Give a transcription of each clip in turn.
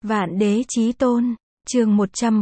Vạn Đế Chí Tôn, chương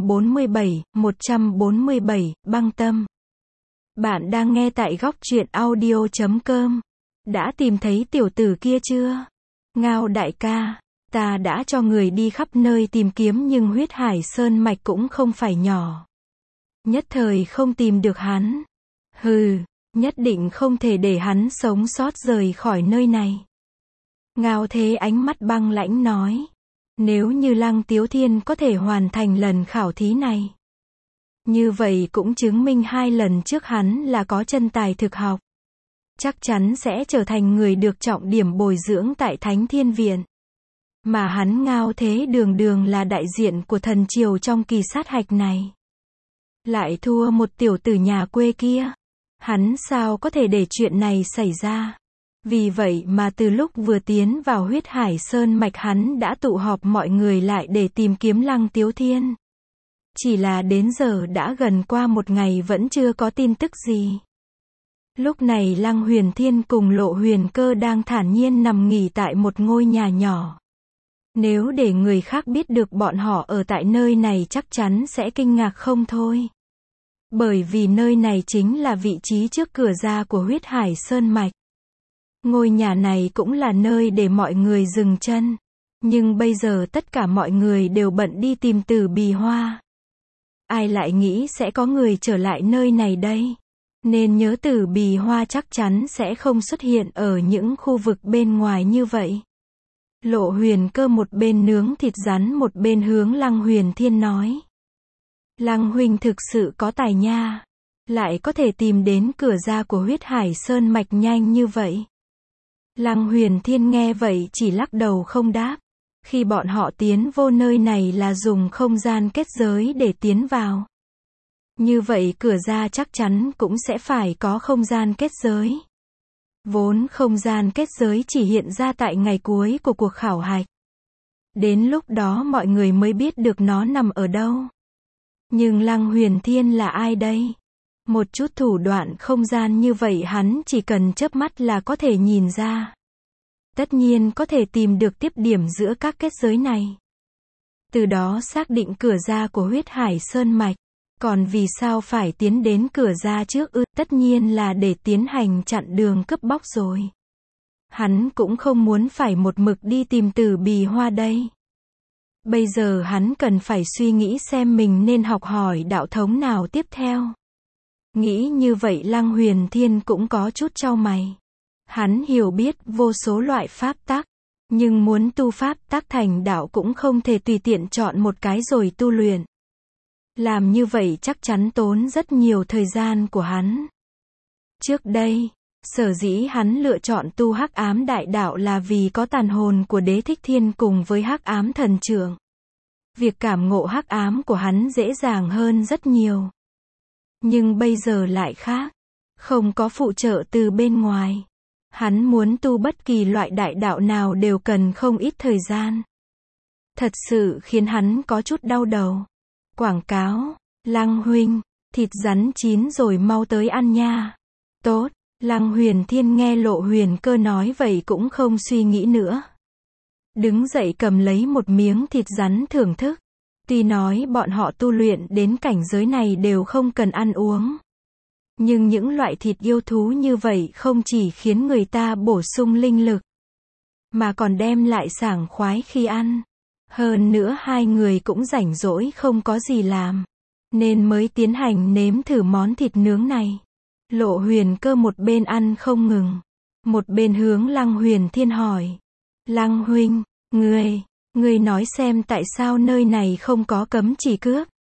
147, băng tâm. Bạn đang nghe tại góc truyện audio.com. Đã tìm thấy tiểu tử kia chưa? Ngao đại ca, ta đã cho người đi khắp nơi tìm kiếm nhưng huyết hải sơn mạch cũng không phải nhỏ. Nhất thời không tìm được hắn. Hừ, nhất định không thể để hắn sống sót rời khỏi nơi này. Ngao Thế ánh mắt băng lãnh nói. Nếu như Lăng Tiếu Thiên có thể hoàn thành lần khảo thí này, như vậy cũng chứng minh 2 lần trước hắn là có chân tài thực học. Chắc chắn sẽ trở thành người được trọng điểm bồi dưỡng tại Thánh Thiên Viện. Mà hắn Ngao Thế đường đường là đại diện của thần triều trong kỳ sát hạch này. Lại thua một tiểu tử nhà quê kia. Hắn sao có thể để chuyện này xảy ra? Vì vậy mà từ lúc vừa tiến vào huyết hải sơn mạch hắn đã tụ họp mọi người lại để tìm kiếm Lăng Tiếu Thiên. Chỉ là đến giờ đã gần qua 1 ngày vẫn chưa có tin tức gì. Lúc này Lăng Huyền Thiên cùng Lộ Huyền Cơ đang thản nhiên nằm nghỉ tại một ngôi nhà nhỏ. Nếu để người khác biết được bọn họ ở tại nơi này chắc chắn sẽ kinh ngạc không thôi. Bởi vì nơi này chính là vị trí trước cửa ra của huyết hải sơn mạch. Ngôi nhà này cũng là nơi để mọi người dừng chân. Nhưng bây giờ tất cả mọi người đều bận đi tìm Tử Bì Hoa. Ai lại nghĩ sẽ có người trở lại nơi này đây? Nên nhớ Tử Bì Hoa chắc chắn sẽ không xuất hiện ở những khu vực bên ngoài như vậy. Lộ Huyền Cơ một bên nướng thịt rắn một bên hướng Lăng Huyền Thiên nói. Lăng huynh thực sự có tài nha. Lại có thể tìm đến cửa ra của huyết hải sơn mạch nhanh như vậy. Lăng Huyền Thiên nghe vậy chỉ lắc đầu không đáp. Khi bọn họ tiến vô nơi này là dùng không gian kết giới để tiến vào. Như vậy cửa ra chắc chắn cũng sẽ phải có không gian kết giới. Vốn không gian kết giới chỉ hiện ra tại ngày cuối của cuộc khảo hạch. Đến lúc đó mọi người mới biết được nó nằm ở đâu. Nhưng Lăng Huyền Thiên là ai đây? Một chút thủ đoạn không gian như vậy hắn chỉ cần chớp mắt là có thể nhìn ra. Tất nhiên có thể tìm được tiếp điểm giữa các kết giới này. Từ đó xác định cửa ra của huyết hải sơn mạch. Còn vì sao phải tiến đến cửa ra trước ư? Tất nhiên là để tiến hành chặn đường cướp bóc rồi. Hắn cũng không muốn phải một mực đi tìm Tử Bì Hoa đây. Bây giờ hắn cần phải suy nghĩ xem mình nên học hỏi đạo thống nào tiếp theo. Nghĩ như vậy Lăng Huyền Thiên cũng có chút chau mày. Hắn hiểu biết vô số loại pháp tắc, nhưng muốn tu pháp tắc thành đạo cũng không thể tùy tiện chọn một cái rồi tu luyện. Làm như vậy chắc chắn tốn rất nhiều thời gian của hắn. Trước đây, sở dĩ hắn lựa chọn tu Hắc Ám Đại Đạo là vì có tàn hồn của Đế Thích Thiên cùng với Hắc Ám Thần Trượng. Việc cảm ngộ hắc ám của hắn dễ dàng hơn rất nhiều. Nhưng bây giờ lại khác. Không có phụ trợ từ bên ngoài. Hắn muốn tu bất kỳ loại đại đạo nào đều cần không ít thời gian. Thật sự khiến hắn có chút đau đầu. Quảng cáo, Lăng huynh, thịt rắn chín rồi mau tới ăn nha. Tốt, Lăng Huyền Thiên nghe Lộ Huyền Cơ nói vậy cũng không suy nghĩ nữa. Đứng dậy cầm lấy một miếng thịt rắn thưởng thức. Tuy nói bọn họ tu luyện đến cảnh giới này đều không cần ăn uống. Nhưng những loại thịt yêu thú như vậy không chỉ khiến người ta bổ sung linh lực, mà còn đem lại sảng khoái khi ăn. Hơn nữa 2 người cũng rảnh rỗi không có gì làm, nên mới tiến hành nếm thử món thịt nướng này. Lộ Huyền Cơ một bên ăn không ngừng, một bên hướng Lăng Huyền Thiên hỏi. Lăng huynh, ngươi nói xem tại sao nơi này không có cấm chỉ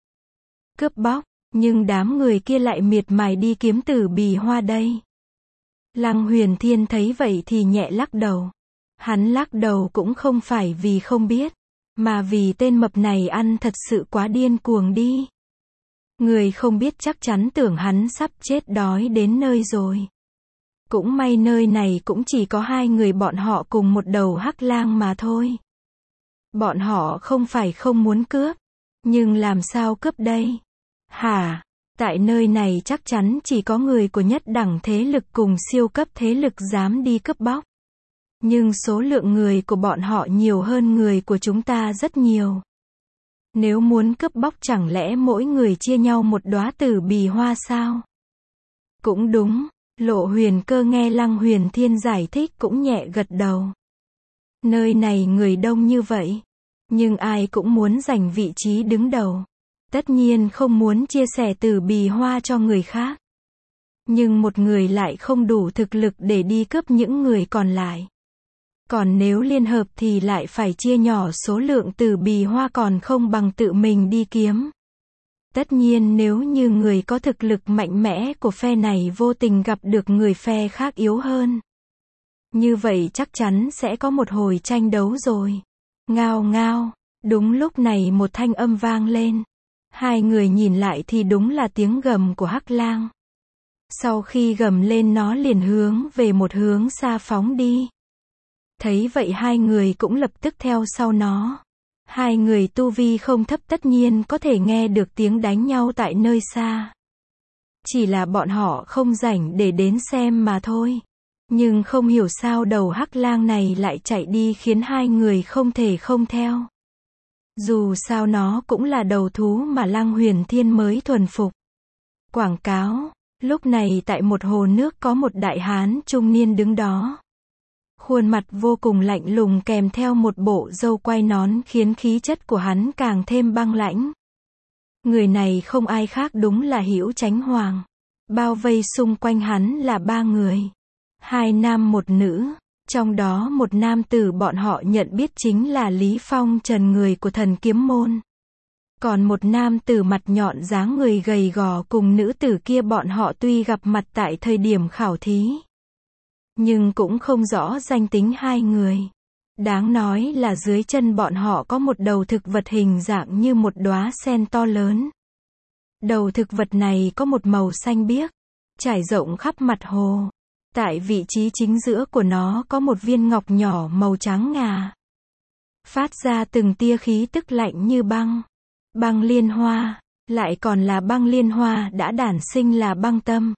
cướp bóc, nhưng đám người kia lại miệt mài đi kiếm Tử Bì Hoa đây. Lăng Huyền Thiên thấy vậy thì nhẹ lắc đầu. Hắn lắc đầu cũng không phải vì không biết, mà vì tên mập này ăn thật sự quá điên cuồng đi. Người không biết chắc chắn tưởng hắn sắp chết đói đến nơi rồi. Cũng may nơi này cũng chỉ có 2 người bọn họ cùng một đầu hắc lang mà thôi. Bọn họ không phải không muốn cướp, nhưng làm sao cướp đây? Hả? Tại nơi này chắc chắn chỉ có người của nhất đẳng thế lực cùng siêu cấp thế lực dám đi cướp bóc. Nhưng số lượng người của bọn họ nhiều hơn người của chúng ta rất nhiều. Nếu muốn cướp bóc chẳng lẽ mỗi người chia nhau một đóa tử bì hoa sao? Cũng đúng, Lộ Huyền Cơ nghe Lăng Huyền Thiên giải thích cũng nhẹ gật đầu. Nơi này người đông như vậy, nhưng ai cũng muốn giành vị trí đứng đầu. Tất nhiên không muốn chia sẻ tử bì hoa cho người khác. Nhưng một người lại không đủ thực lực để đi cướp những người còn lại. Còn nếu liên hợp thì lại phải chia nhỏ số lượng tử bì hoa còn không bằng tự mình đi kiếm. Tất nhiên nếu như người có thực lực mạnh mẽ của phe này vô tình gặp được người phe khác yếu hơn. Như vậy chắc chắn sẽ có một hồi tranh đấu rồi. Ngao ngao, đúng lúc này một thanh âm vang lên. Hai người nhìn lại thì đúng là tiếng gầm của Hắc Lang. Sau khi gầm lên nó liền hướng về một hướng xa phóng đi. Thấy vậy hai người cũng lập tức theo sau nó. Hai người tu vi không thấp tất nhiên có thể nghe được tiếng đánh nhau tại nơi xa. Chỉ là bọn họ không rảnh để đến xem mà thôi. Nhưng không hiểu sao đầu Hắc Lang này lại chạy đi khiến hai người không thể không theo. Dù sao nó cũng là đầu thú mà Lăng Huyền Thiên mới thuần phục. Quảng cáo, lúc này tại một hồ nước có một đại hán trung niên đứng đó. Khuôn mặt vô cùng lạnh lùng kèm theo một bộ râu quai nón khiến khí chất của hắn càng thêm băng lãnh. Người này không ai khác đúng là Hữu Chánh Hoàng. Bao vây xung quanh hắn là ba người. Hai nam một nữ. Trong đó một nam tử bọn họ nhận biết chính là Lý Phong Trần người của Thần Kiếm Môn. Còn một nam tử mặt nhọn dáng người gầy gò cùng nữ tử kia bọn họ tuy gặp mặt tại thời điểm khảo thí. Nhưng cũng không rõ danh tính hai người. Đáng nói là dưới chân bọn họ có một đầu thực vật hình dạng như một đóa sen to lớn. Đầu thực vật này có một màu xanh biếc, trải rộng khắp mặt hồ. Tại vị trí chính giữa của nó có một viên ngọc nhỏ màu trắng ngà. Phát ra từng tia khí tức lạnh như băng. Băng liên hoa, lại còn là băng liên hoa đã đản sinh là băng tâm.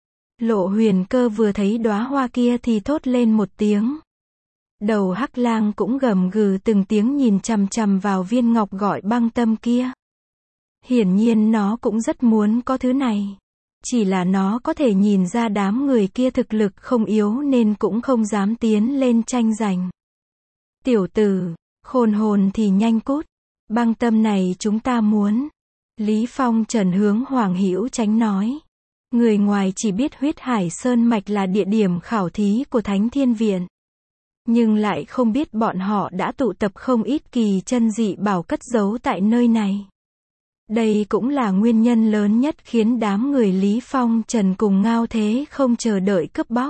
Lộ Huyền Cơ vừa thấy đóa hoa kia thì thốt lên một tiếng. Đầu Hắc Lang cũng gầm gừ từng tiếng nhìn chằm chằm vào viên ngọc gọi băng tâm kia. Hiển nhiên nó cũng rất muốn có thứ này. Chỉ là nó có thể nhìn ra đám người kia thực lực không yếu nên cũng không dám tiến lên tranh giành. Tiểu tử, khôn hồn thì nhanh cút. Băng tâm này chúng ta muốn. Lý Phong Trần hướng Hoàng Hữu Chánh nói. Người ngoài chỉ biết Huyết Hải Sơn Mạch là địa điểm khảo thí của Thánh Thiên Viện. Nhưng lại không biết bọn họ đã tụ tập không ít kỳ chân dị bảo cất giấu tại nơi này. Đây cũng là nguyên nhân lớn nhất khiến đám người Lý Phong Trần cùng Ngao Thế không chờ đợi cướp bóc.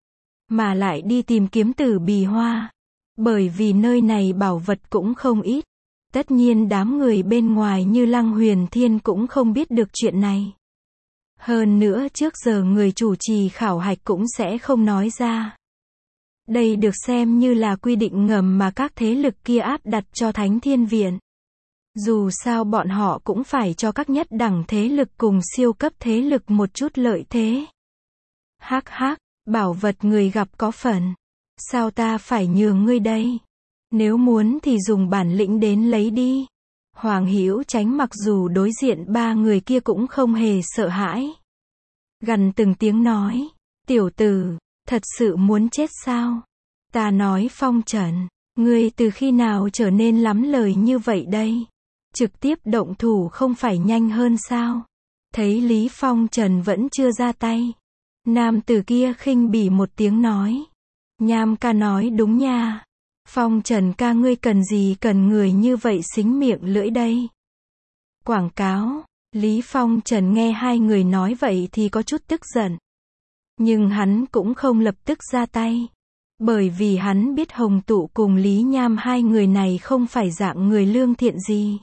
Mà lại đi tìm kiếm tử bì hoa. Bởi vì nơi này bảo vật cũng không ít. Tất nhiên đám người bên ngoài như Lăng Huyền Thiên cũng không biết được chuyện này. Hơn nữa trước giờ người chủ trì khảo hạch cũng sẽ không nói ra. Đây được xem như là quy định ngầm mà các thế lực kia áp đặt cho Thánh Thiên Viện. Dù sao bọn họ cũng phải cho các nhất đẳng thế lực cùng siêu cấp thế lực một chút lợi thế. Hắc hắc, bảo vật người gặp có phần. Sao ta phải nhường ngươi đây? Nếu muốn thì dùng bản lĩnh đến lấy đi. Hoàng Hữu Chánh mặc dù đối diện ba người kia cũng không hề sợ hãi. Gằn từng tiếng nói, tiểu tử, thật sự muốn chết sao? Ta nói Phong Trần, ngươi từ khi nào trở nên lắm lời như vậy đây? Trực tiếp động thủ không phải nhanh hơn sao? Thấy Lý Phong Trần vẫn chưa ra tay. Nam tử kia khinh bỉ một tiếng nói. Nham ca nói đúng nha. Phong Trần ca ngươi cần gì cần người như vậy xính miệng lưỡi đây? Quảng cáo, Lý Phong Trần nghe hai người nói vậy thì có chút tức giận. Nhưng hắn cũng không lập tức ra tay. Bởi vì hắn biết Hồng Tụ cùng Lý Nham hai người này không phải dạng người lương thiện gì.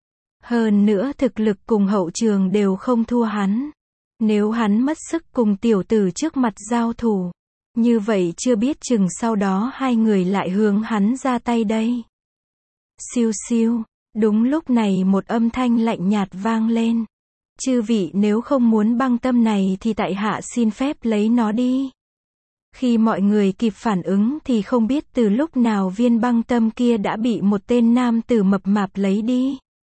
Hơn nữa thực lực cùng hậu trường đều không thua hắn. Nếu hắn mất sức cùng tiểu tử trước mặt giao thủ, như vậy chưa biết chừng sau đó hai người lại hướng hắn ra tay đây. Siêu siêu, đúng lúc này một âm thanh lạnh nhạt vang lên. Chư vị nếu không muốn băng tâm này thì tại hạ xin phép lấy nó đi. Khi mọi người kịp phản ứng thì không biết từ lúc nào viên băng tâm kia đã bị một tên nam tử mập mạp lấy đi.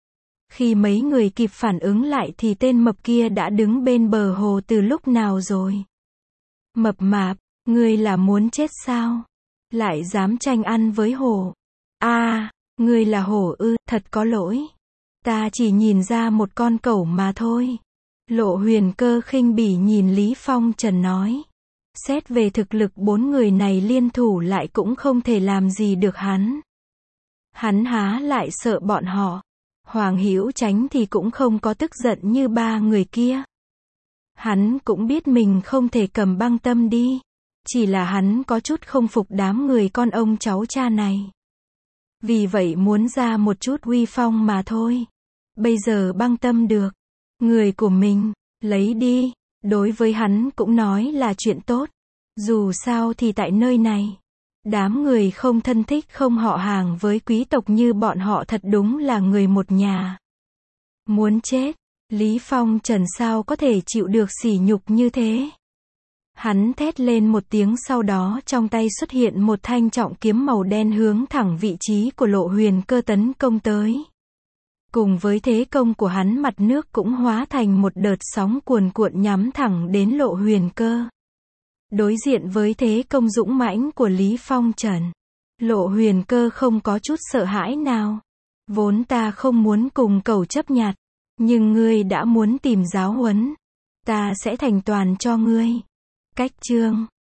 Khi mấy người kịp phản ứng lại thì tên mập kia đã đứng bên bờ hồ từ lúc nào rồi. Mập mạp, ngươi là muốn chết sao? Lại dám tranh ăn với hổ. Ngươi là hổ ư, thật có lỗi. Ta chỉ nhìn ra một con cẩu mà thôi. Lộ Huyền Cơ khinh bỉ nhìn Lý Phong Trần nói. Xét về thực lực 4 người này liên thủ lại cũng không thể làm gì được hắn. Hắn há lại sợ bọn họ. Hoàng Hữu Chánh thì cũng không có tức giận như 3 người kia. Hắn cũng biết mình không thể cầm Băng Tâm đi. Chỉ là hắn có chút không phục đám người con ông cháu cha này. Vì vậy muốn ra một chút uy phong mà thôi. Bây giờ Băng Tâm được. Người của mình, lấy đi. Đối với hắn cũng nói là chuyện tốt. Dù sao thì tại nơi này, đám người không thân thích không họ hàng với quý tộc như bọn họ thật đúng là người một nhà. Muốn chết, Lý Phong Trần sao có thể chịu được sỉ nhục như thế. Hắn thét lên một tiếng, sau đó trong tay xuất hiện một thanh trọng kiếm màu đen hướng thẳng vị trí của Lộ Huyền Cơ tấn công tới. Cùng với thế công của hắn, mặt nước cũng hóa thành một đợt sóng cuồn cuộn nhắm thẳng đến Lộ Huyền Cơ. Đối diện với thế công dũng mãnh của Lý Phong Trần, Lộ Huyền Cơ không có chút sợ hãi nào. Vốn ta không muốn cùng cẩu chấp nhặt, nhưng ngươi đã muốn tìm giáo huấn, ta sẽ thành toàn cho ngươi. Cách chương